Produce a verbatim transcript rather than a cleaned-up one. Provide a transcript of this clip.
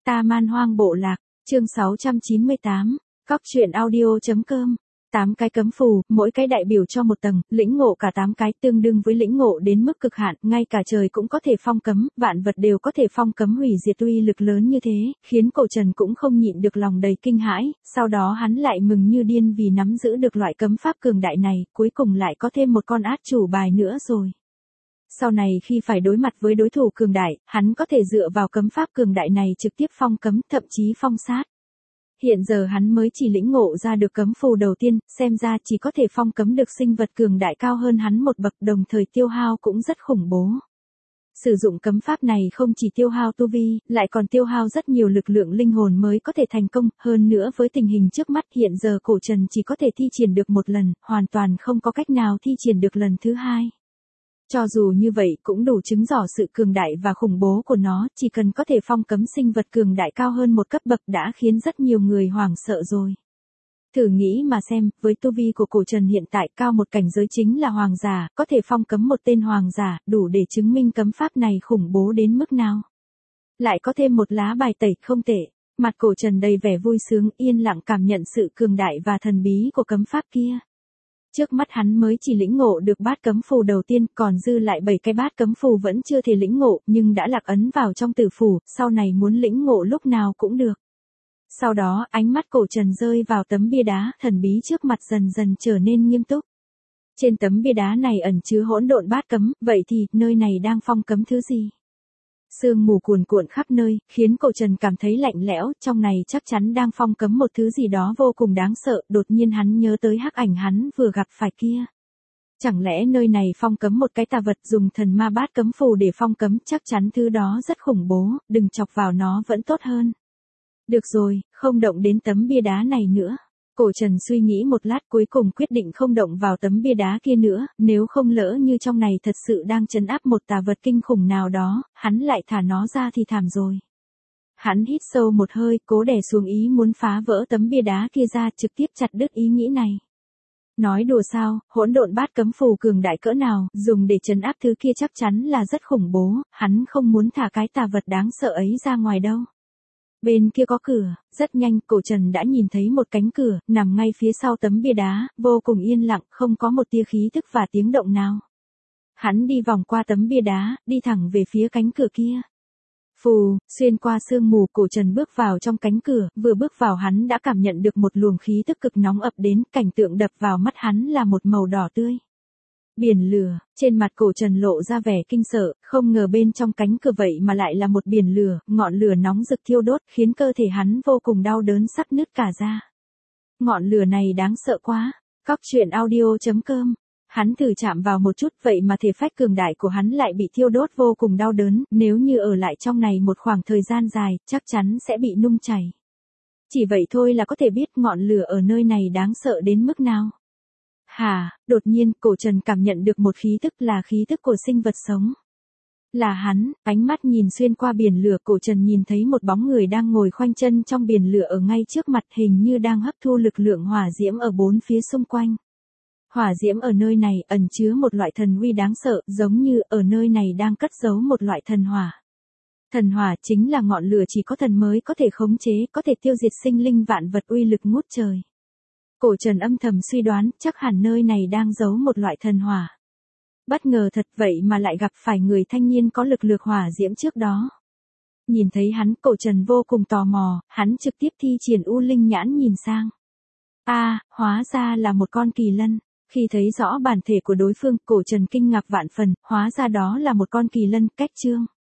Ta Man Hoang Bộ Lạc, chương sáu trăm chín mươi tám, cóc truyện audio.com. Tám cái cấm phù, mỗi cái đại biểu cho một tầng, lĩnh ngộ cả tám cái tương đương với lĩnh ngộ đến mức cực hạn, ngay cả trời cũng có thể phong cấm, vạn vật đều có thể phong cấm hủy diệt, uy lực lớn như thế, khiến Cổ Trần cũng không nhịn được lòng đầy kinh hãi, sau đó hắn lại mừng như điên vì nắm giữ được loại cấm pháp cường đại này, cuối cùng lại có thêm một con át chủ bài nữa rồi. Sau này khi phải đối mặt với đối thủ cường đại, hắn có thể dựa vào cấm pháp cường đại này trực tiếp phong cấm, thậm chí phong sát. Hiện giờ hắn mới chỉ lĩnh ngộ ra được cấm phù đầu tiên, xem ra chỉ có thể phong cấm được sinh vật cường đại cao hơn hắn một bậc, đồng thời tiêu hao cũng rất khủng bố. Sử dụng cấm pháp này không chỉ tiêu hao tu vi, lại còn tiêu hao rất nhiều lực lượng linh hồn mới có thể thành công, hơn nữa với tình hình trước mắt hiện giờ Cổ Trần chỉ có thể thi triển được một lần, hoàn toàn không có cách nào thi triển được lần thứ hai. Cho dù như vậy cũng đủ chứng tỏ sự cường đại và khủng bố của nó, chỉ cần có thể phong cấm sinh vật cường đại cao hơn một cấp bậc đã khiến rất nhiều người hoảng sợ rồi. Thử nghĩ mà xem, với tu vi của Cổ Trần hiện tại cao một cảnh giới chính là hoàng giả, có thể phong cấm một tên hoàng giả, đủ để chứng minh cấm pháp này khủng bố đến mức nào. Lại có thêm một lá bài tẩy không tệ, mặt Cổ Trần đầy vẻ vui sướng, yên lặng cảm nhận sự cường đại và thần bí của cấm pháp kia. Trước mắt hắn mới chỉ lĩnh ngộ được bát cấm phù đầu tiên, còn dư lại bảy cái bát cấm phù vẫn chưa thể lĩnh ngộ, nhưng đã lạc ấn vào trong tử phủ, sau này muốn lĩnh ngộ lúc nào cũng được. Sau đó, ánh mắt Cổ Trần rơi vào tấm bia đá, thần bí trước mặt dần dần trở nên nghiêm túc. Trên tấm bia đá này ẩn chứa hỗn độn bát cấm, vậy thì, nơi này đang phong cấm thứ gì? Sương mù cuồn cuộn khắp nơi, khiến Cổ Trần cảm thấy lạnh lẽo, trong này chắc chắn đang phong cấm một thứ gì đó vô cùng đáng sợ, đột nhiên hắn nhớ tới hắc ảnh hắn vừa gặp phải kia. Chẳng lẽ nơi này phong cấm một cái tà vật, dùng thần ma bát cấm phù để phong cấm, chắc chắn thứ đó rất khủng bố, đừng chọc vào nó vẫn tốt hơn. Được rồi, không động đến tấm bia đá này nữa. Cổ Trần suy nghĩ một lát cuối cùng quyết định không động vào tấm bia đá kia nữa, nếu không lỡ như trong này thật sự đang trấn áp một tà vật kinh khủng nào đó, hắn lại thả nó ra thì thảm rồi. Hắn hít sâu một hơi, cố đè xuống ý muốn phá vỡ tấm bia đá kia ra, trực tiếp chặt đứt ý nghĩ này. Nói đùa sao, hỗn độn bát cấm phù cường đại cỡ nào, dùng để trấn áp thứ kia chắc chắn là rất khủng bố, hắn không muốn thả cái tà vật đáng sợ ấy ra ngoài đâu. Bên kia có cửa, rất nhanh Cổ Trần đã nhìn thấy một cánh cửa, nằm ngay phía sau tấm bia đá, vô cùng yên lặng, không có một tia khí tức và tiếng động nào. Hắn đi vòng qua tấm bia đá, đi thẳng về phía cánh cửa kia. Phù, xuyên qua sương mù Cổ Trần bước vào trong cánh cửa, vừa bước vào hắn đã cảm nhận được một luồng khí tức cực nóng ập đến, cảnh tượng đập vào mắt hắn là một màu đỏ tươi. Biển lửa, trên mặt Cổ Trần lộ ra vẻ kinh sợ, không ngờ bên trong cánh cửa vậy mà lại là một biển lửa, ngọn lửa nóng rực thiêu đốt, khiến cơ thể hắn vô cùng đau đớn sắp nứt cả ra. Ngọn lửa này đáng sợ quá, cóc truyện audio.com. Hắn thử chạm vào một chút vậy mà thể phách cường đại của hắn lại bị thiêu đốt vô cùng đau đớn, nếu như ở lại trong này một khoảng thời gian dài, chắc chắn sẽ bị nung chảy. Chỉ vậy thôi là có thể biết ngọn lửa ở nơi này đáng sợ đến mức nào. Hà, đột nhiên Cổ Trần cảm nhận được một khí tức là khí tức của sinh vật sống. Là hắn, ánh mắt nhìn xuyên qua biển lửa Cổ Trần nhìn thấy một bóng người đang ngồi khoanh chân trong biển lửa ở ngay trước mặt, hình như đang hấp thu lực lượng hỏa diễm ở bốn phía xung quanh. Hỏa diễm ở nơi này ẩn chứa một loại thần uy đáng sợ, giống như ở nơi này đang cất giấu một loại thần hỏa. Thần hỏa chính là ngọn lửa chỉ có thần mới có thể khống chế, có thể tiêu diệt sinh linh vạn vật, uy lực ngút trời. Cổ Trần âm thầm suy đoán, chắc hẳn nơi này đang giấu một loại thần hỏa. Bất ngờ thật vậy mà lại gặp phải người thanh niên có lực lượng hỏa diễm trước đó. Nhìn thấy hắn, Cổ Trần vô cùng tò mò, hắn trực tiếp thi triển U Linh nhãn nhìn sang. A, à, hóa ra là một con kỳ lân. Khi thấy rõ bản thể của đối phương, Cổ Trần kinh ngạc vạn phần, hóa ra đó là một con kỳ lân, cách chương.